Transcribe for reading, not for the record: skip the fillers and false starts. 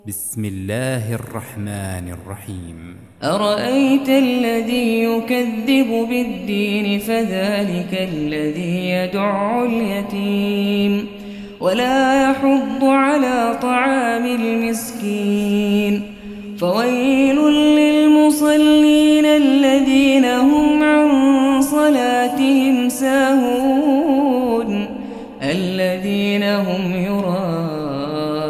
بسم الله الرحمن الرحيم. أرأيت الذي يكذب بالدين فذلك الذي يدع اليتيم ولا يحض على طعام المسكين فويل للمصلين الذين هم عن صلاتهم ساهون الذين هم يراءون